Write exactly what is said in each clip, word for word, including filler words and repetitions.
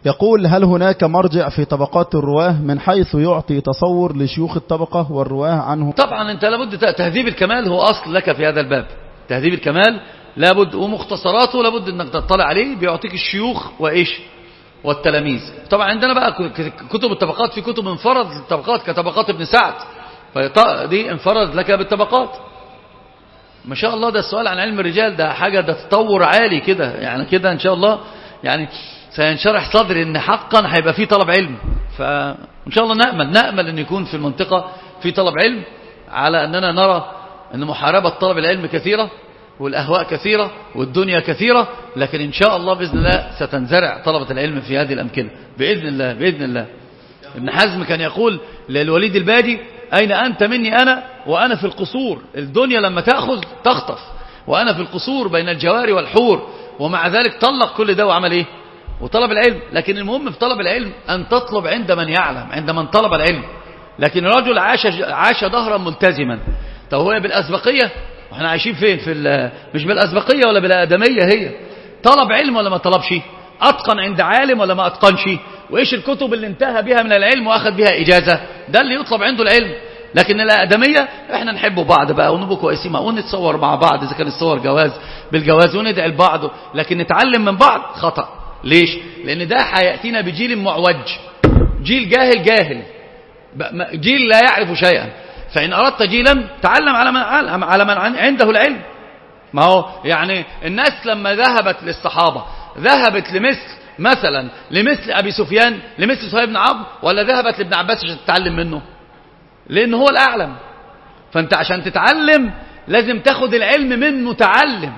يقول: هل هناك مرجع في طبقات الرواه من حيث يعطي تصور لشيوخ الطبقة والرواه عنه؟ طبعا أنت لابد، تهذيب الكمال هو أصل لك في هذا الباب. تهذيب الكمال لابد، ومختصراته لابد أنك تطلع عليه، بيعطيك الشيوخ وإيش والتلاميذ. طبعا عندنا بقى كتب الطبقات، في كتب انفرد الطبقات كطبقات ابن سعد، دي انفرد لك بالطبقات. ما شاء الله، ده السؤال عن علم الرجال ده حاجة، ده تطور عالي كده يعني، كده إن شاء الله يعني سينشرح صدري ان حقا هيبقى في طلب علم. فإن شاء الله نأمل نأمل ان يكون في المنطقة في طلب علم، على أننا نرى أن محاربة طلب العلم كثيرة والأهواء كثيرة والدنيا كثيرة، لكن إن شاء الله بإذن الله ستنزرع طلبة العلم في هذه الأمكنة بإذن الله بإذن الله. ابن حزم كان يقول للوليد البادي: أين أنت مني أنا وأنا في القصور؟ الدنيا لما تأخذ تخطف، وأنا في القصور بين الجواري والحور، ومع ذلك طلق كل ده وعمل إيه؟ وطلب العلم. لكن المهم في طلب العلم أن تطلب عند من يعلم، عند من طلب العلم. لكن الرجل عاش عاش ظهرا ملتزما. طب هو بالأسبقية؟ احنا عايشين فين؟ في مش بالأسبقية ولا بالآدمية. هي طلب علم ولا ما طلبش؟ أتقن عند عالم ولا ما أتقنش؟ وإيش الكتب اللي انتهى بها من العلم وأخذ بها إجازة؟ ده اللي يطلب عنده العلم. لكن الآدمية احنا نحب بعض بقى ونبقى كويسين ونتصور مع بعض، إذا كان الصور جواز بالجواز، وندعي لبعض، لكن نتعلم من بعض خطأ. ليش؟ لأن ده هيأتينا بجيل معوج، جيل جاهل جاهل، جيل لا يعرف شيئا. فإن أردت جيلا تعلم على من على من عنده العلم. ما هو يعني الناس لما ذهبت للصحابة ذهبت لمثل مثلا لمثل أبي سفيان، لمثل صهيب بن عمرو، ولا ذهبت لابن عباس عشان تتعلم منه؟ لأن هو الأعلم. فأنت عشان تتعلم لازم تاخد العلم من متعلم.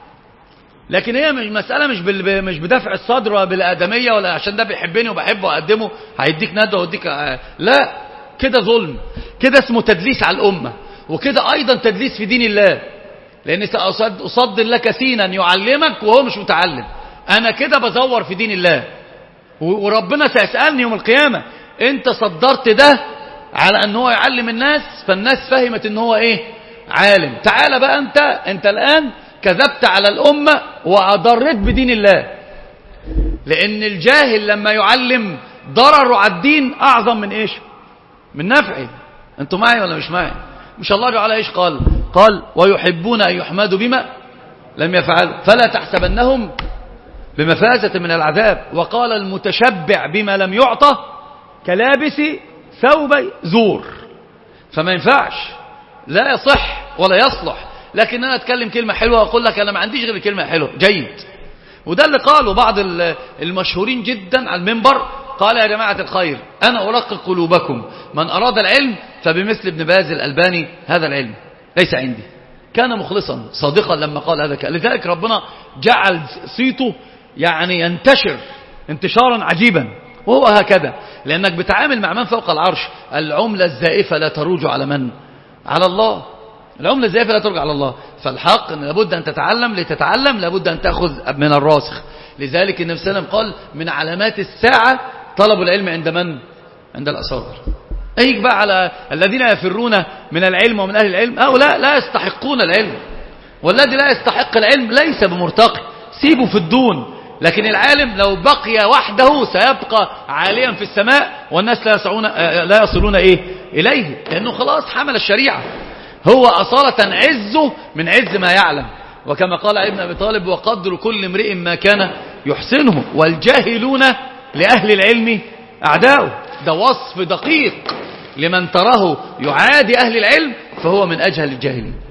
لكن هي مش مسألة مش مش بدفع الصدر ولا بالآدمية، ولا عشان ده بيحبني وبحبه وأقدمه هيديك ندوة ويديك، لا، كده ظلم، كده اسمه تدليس على الأمة، وكده أيضا تدليس في دين الله. لأن سأصدر لك سينا يعلمك وهو مش متعلم، أنا كده بزور في دين الله، وربنا سيسألني يوم القيامة أنت صدرت ده على أن هو يعلم الناس، فالناس فهمت أن هو إيه؟ عالم. تعال بقى أنت أنت الآن كذبت على الأمة وأضرت بدين الله. لأن الجاهل لما يعلم ضرره على الدين أعظم من إيش؟ من نفعه. أنتوا معي ولا مش معي؟ مش الله تعالى إيش قال؟ قال: ويحبون أن يحمدوا بما لم يفعلوا فلا تحسبنهم بمفازة من العذاب. وقال: المتشبع بما لم يعطى كلابس ثوب زور. فما ينفعش، لا يصح ولا يصلح. لكن أنا أتكلم كلمة حلوة وأقول لك أنا ما عنديش غير كلمة حلوة، جيد. وده اللي قاله بعض المشهورين جدا على المنبر، قال: يا جماعة الخير، أنا أرقق قلوبكم، من أراد العلم فبمثل ابن باز الألباني هذا العلم ليس عندي. كان مخلصا صادقا لما قال هذا الكلام. لذلك ربنا جعل صيته يعني ينتشر انتشارا عجيبا، وهو هكذا، لأنك بتعامل مع من فوق العرش. العملة الزائفة لا تروج على من؟ على الله. العملة الزائفة لا تروج على الله. فالحق أن لابد أن تتعلم، لتتعلم لابد أن تأخذ من الراسخ. لذلك النبي صلى الله عليه وسلم قال: من علامات الساعة طلب العلم عند من؟ عند الأصاغر. أيك بقى على الذين يفرون من العلم ومن أهل العلم، هؤلاء لا يستحقون العلم، والذي لا يستحق العلم ليس بمرتقي، سيبه في الدون. لكن العالم لو بقي وحده سيبقى عاليا في السماء، والناس لا يصلون لا يصلون إيه إليه، لأنه خلاص حمل الشريعة. هو أصالة عزه من عز ما يعلم. وكما قال ابن أبي طالب: وقدر كل امرئ ما كان يحسنه، والجاهلون لأهل العلم أعداؤه. ده وصف دقيق لمن تراه يعادي أهل العلم، فهو من أجهل الجاهلين.